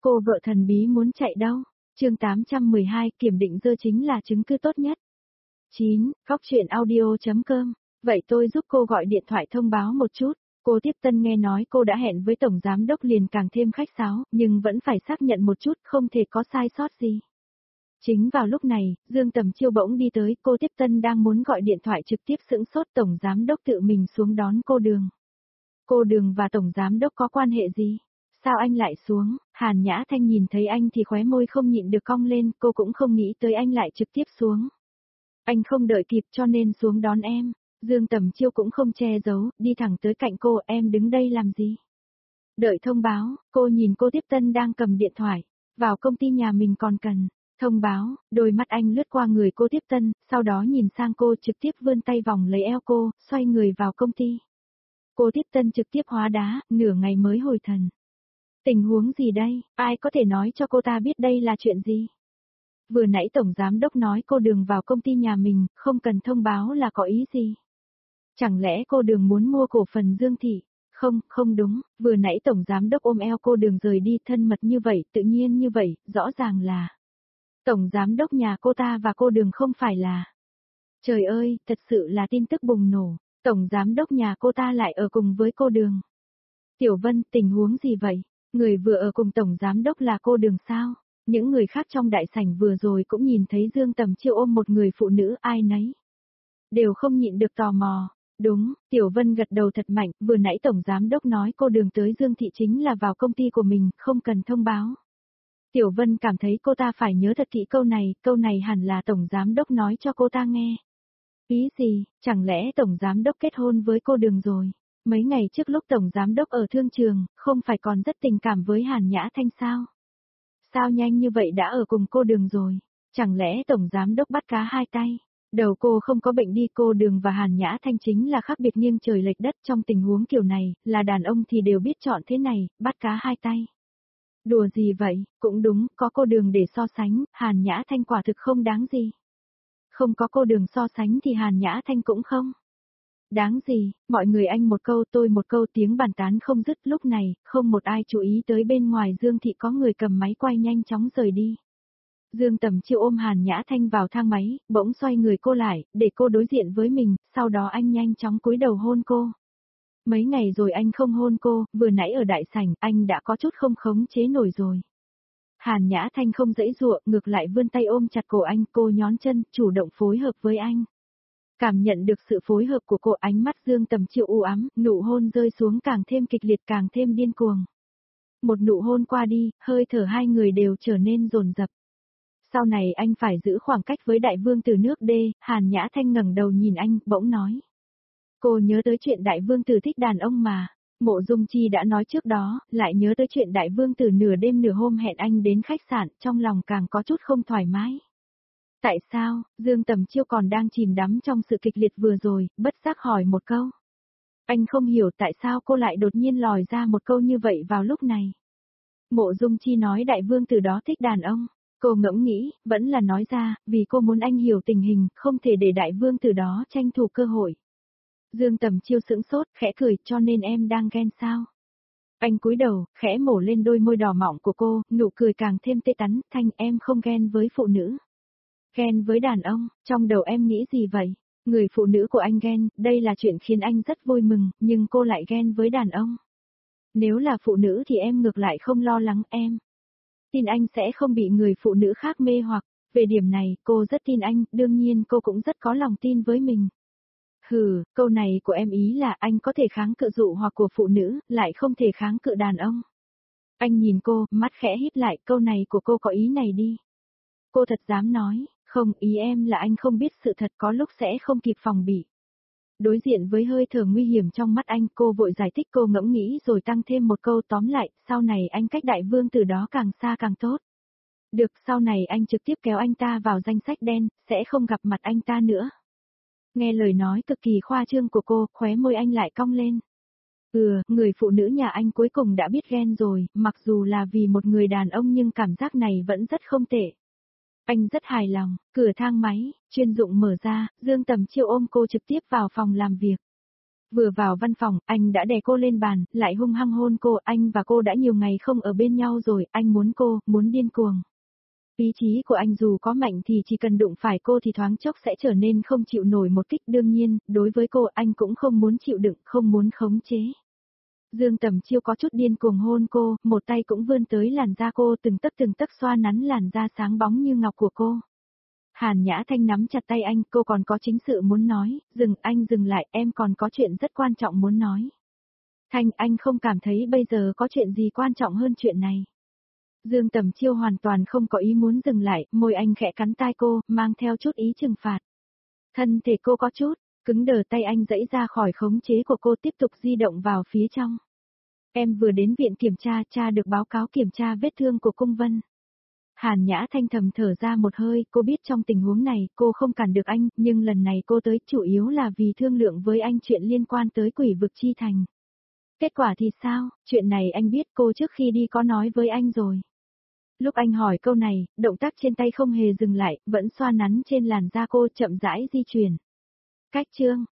Cô vợ thần bí muốn chạy đâu? Chương 812 kiểm định dơ chính là chứng cứ tốt nhất. 9. Góc truyện audio.com. Vậy tôi giúp cô gọi điện thoại thông báo một chút. Cô tiếp tân nghe nói cô đã hẹn với tổng giám đốc liền càng thêm khách sáo, nhưng vẫn phải xác nhận một chút, không thể có sai sót gì. Chính vào lúc này, Dương Tầm Chiêu bỗng đi tới, cô tiếp tân đang muốn gọi điện thoại trực tiếp sững sốt, tổng giám đốc tự mình xuống đón cô Đường. Cô Đường và tổng giám đốc có quan hệ gì? Sao anh lại xuống? Hàn Nhã Thanh nhìn thấy anh thì khóe môi không nhịn được cong lên, cô cũng không nghĩ tới anh lại trực tiếp xuống. Anh không đợi kịp cho nên xuống đón em. Dương Tầm Chiêu cũng không che giấu, đi thẳng tới cạnh cô, em đứng đây làm gì? Đợi thông báo, cô nhìn cô tiếp tân đang cầm điện thoại, vào công ty nhà mình còn cần. Thông báo, đôi mắt anh lướt qua người cô tiếp tân, sau đó nhìn sang cô trực tiếp vươn tay vòng lấy eo cô, xoay người vào công ty. Cô tiếp tân trực tiếp hóa đá, nửa ngày mới hồi thần. Tình huống gì đây, ai có thể nói cho cô ta biết đây là chuyện gì? Vừa nãy tổng giám đốc nói cô Đường vào công ty nhà mình, không cần thông báo là có ý gì? Chẳng lẽ cô Đường muốn mua cổ phần Dương Thị? Không, không đúng, vừa nãy tổng giám đốc ôm eo cô Đường rời đi thân mật như vậy, tự nhiên như vậy, rõ ràng là tổng giám đốc nhà cô ta và cô Đường không phải là. Trời ơi, thật sự là tin tức bùng nổ, tổng giám đốc nhà cô ta lại ở cùng với cô Đường. Tiểu Vân, tình huống gì vậy? Người vừa ở cùng tổng giám đốc là cô Đường sao? Những người khác trong đại sảnh vừa rồi cũng nhìn thấy Dương Tầm Chiêu ôm một người phụ nữ, ai nấy đều không nhịn được tò mò. Đúng, Tiểu Vân gật đầu thật mạnh, vừa nãy tổng giám đốc nói cô Đường tới Dương Thị chính là vào công ty của mình, không cần thông báo. Tiểu Vân cảm thấy cô ta phải nhớ thật kỹ câu này hẳn là tổng giám đốc nói cho cô ta nghe. Ý gì, chẳng lẽ tổng giám đốc kết hôn với cô Đường rồi? Mấy ngày trước lúc tổng giám đốc ở thương trường, không phải còn rất tình cảm với Hàn Nhã Thanh sao? Sao nhanh như vậy đã ở cùng cô Đường rồi? Chẳng lẽ tổng giám đốc bắt cá hai tay? Đầu cô không có bệnh đi, cô Đường và Hàn Nhã Thanh chính là khác biệt nghiêng trời lệch đất trong tình huống kiểu này, là đàn ông thì đều biết chọn thế này, bắt cá hai tay. Đùa gì vậy, cũng đúng, có cô Đường để so sánh, Hàn Nhã Thanh quả thực không đáng gì. Không có cô Đường so sánh thì Hàn Nhã Thanh cũng không đáng gì, mọi người anh một câu tôi một câu, tiếng bàn tán không dứt, lúc này, không một ai chú ý tới bên ngoài Dương Thị có người cầm máy quay nhanh chóng rời đi. Dương Tầm Chiêu ôm Hàn Nhã Thanh vào thang máy, bỗng xoay người cô lại, để cô đối diện với mình, sau đó anh nhanh chóng cúi đầu hôn cô. Mấy ngày rồi anh không hôn cô, vừa nãy ở đại sảnh, anh đã có chút không khống chế nổi rồi. Hàn Nhã Thanh không giãy giụa, ngược lại vươn tay ôm chặt cổ anh, cô nhón chân, chủ động phối hợp với anh. Cảm nhận được sự phối hợp của cô, ánh mắt Dương Tầm Chiêu u ám, nụ hôn rơi xuống càng thêm kịch liệt, càng thêm điên cuồng. Một nụ hôn qua đi, hơi thở hai người đều trở nên dồn dập. Sau này anh phải giữ khoảng cách với đại vương tử nước D, Hàn Nhã Thanh ngẩng đầu nhìn anh, bỗng nói. Cô nhớ tới chuyện đại vương tử thích đàn ông mà. Mộ Dung Chi đã nói trước đó, lại nhớ tới chuyện đại vương tử nửa đêm nửa hôm hẹn anh đến khách sạn, trong lòng càng có chút không thoải mái. Tại sao, Dương Tầm Chiêu còn đang chìm đắm trong sự kịch liệt vừa rồi, bất giác hỏi một câu. Anh không hiểu tại sao cô lại đột nhiên lòi ra một câu như vậy vào lúc này. Mộ Dung Chi nói đại vương tử đó thích đàn ông. Cô ngẫm nghĩ, vẫn là nói ra, vì cô muốn anh hiểu tình hình, không thể để đại vương tử đó tranh thủ cơ hội. Dương Tầm Chiêu sững sốt, khẽ cười, cho nên em đang ghen sao? Anh cúi đầu, khẽ mổ lên đôi môi đỏ mọng của cô, nụ cười càng thêm tê tắn, Thanh em không ghen với phụ nữ. Ghen với đàn ông, trong đầu em nghĩ gì vậy? Người phụ nữ của anh ghen, đây là chuyện khiến anh rất vui mừng, nhưng cô lại ghen với đàn ông. Nếu là phụ nữ thì em ngược lại không lo lắng em. Tin anh sẽ không bị người phụ nữ khác mê hoặc, về điểm này cô rất tin anh, đương nhiên cô cũng rất có lòng tin với mình. Hừ, câu này của em ý là anh có thể kháng cự dụ hoặc của phụ nữ, lại không thể kháng cự đàn ông. Anh nhìn cô, mắt khẽ híp lại, câu này của cô có ý này đi. Cô thật dám nói, không, ý em là anh không biết sự thật, có lúc sẽ không kịp phòng bị. Đối diện với hơi thở nguy hiểm trong mắt anh, cô vội giải thích, cô ngẫm nghĩ rồi tăng thêm một câu, tóm lại, sau này anh cách đại vương từ đó càng xa càng tốt. Được, sau này anh trực tiếp kéo anh ta vào danh sách đen, sẽ không gặp mặt anh ta nữa. Nghe lời nói cực kỳ khoa trương của cô, khóe môi anh lại cong lên. Người phụ nữ nhà anh cuối cùng đã biết ghen rồi, mặc dù là vì một người đàn ông nhưng cảm giác này vẫn rất không tệ. Anh rất hài lòng, cửa thang máy, chuyên dụng mở ra, Dương Tầm Chiêu ôm cô trực tiếp vào phòng làm việc. Vừa vào văn phòng, anh đã đè cô lên bàn, lại hung hăng hôn cô, anh và cô đã nhiều ngày không ở bên nhau rồi, anh muốn cô, muốn điên cuồng. Ý chí của anh dù có mạnh thì chỉ cần đụng phải cô thì thoáng chốc sẽ trở nên không chịu nổi một kích, đương nhiên, đối với cô anh cũng không muốn chịu đựng, không muốn khống chế. Dương Tầm Chiêu có chút điên cuồng hôn cô, một tay cũng vươn tới làn da cô từng tấc xoa nắn làn da sáng bóng như ngọc của cô. Hàn Nhã Thanh nắm chặt tay anh, cô còn có chính sự muốn nói, anh dừng lại, em còn có chuyện rất quan trọng muốn nói. Thanh, anh không cảm thấy bây giờ có chuyện gì quan trọng hơn chuyện này. Dương Tầm Chiêu hoàn toàn không có ý muốn dừng lại, môi anh khẽ cắn tai cô, mang theo chút ý trừng phạt. Thân thể cô có chút, cứng đờ, tay anh giãy ra khỏi khống chế của cô, tiếp tục di động vào phía trong. Em vừa đến viện kiểm tra được báo cáo kiểm tra vết thương của Cung Vân. Hàn Nhã Thanh thầm thở ra một hơi, cô biết trong tình huống này cô không cản được anh, nhưng lần này cô tới chủ yếu là vì thương lượng với anh chuyện liên quan tới Quỷ Vực Chi Thành. Kết quả thì sao, chuyện này anh biết, cô trước khi đi có nói với anh rồi. Lúc anh hỏi câu này, động tác trên tay không hề dừng lại, vẫn xoa nắn trên làn da cô, chậm rãi di chuyển. Cách chương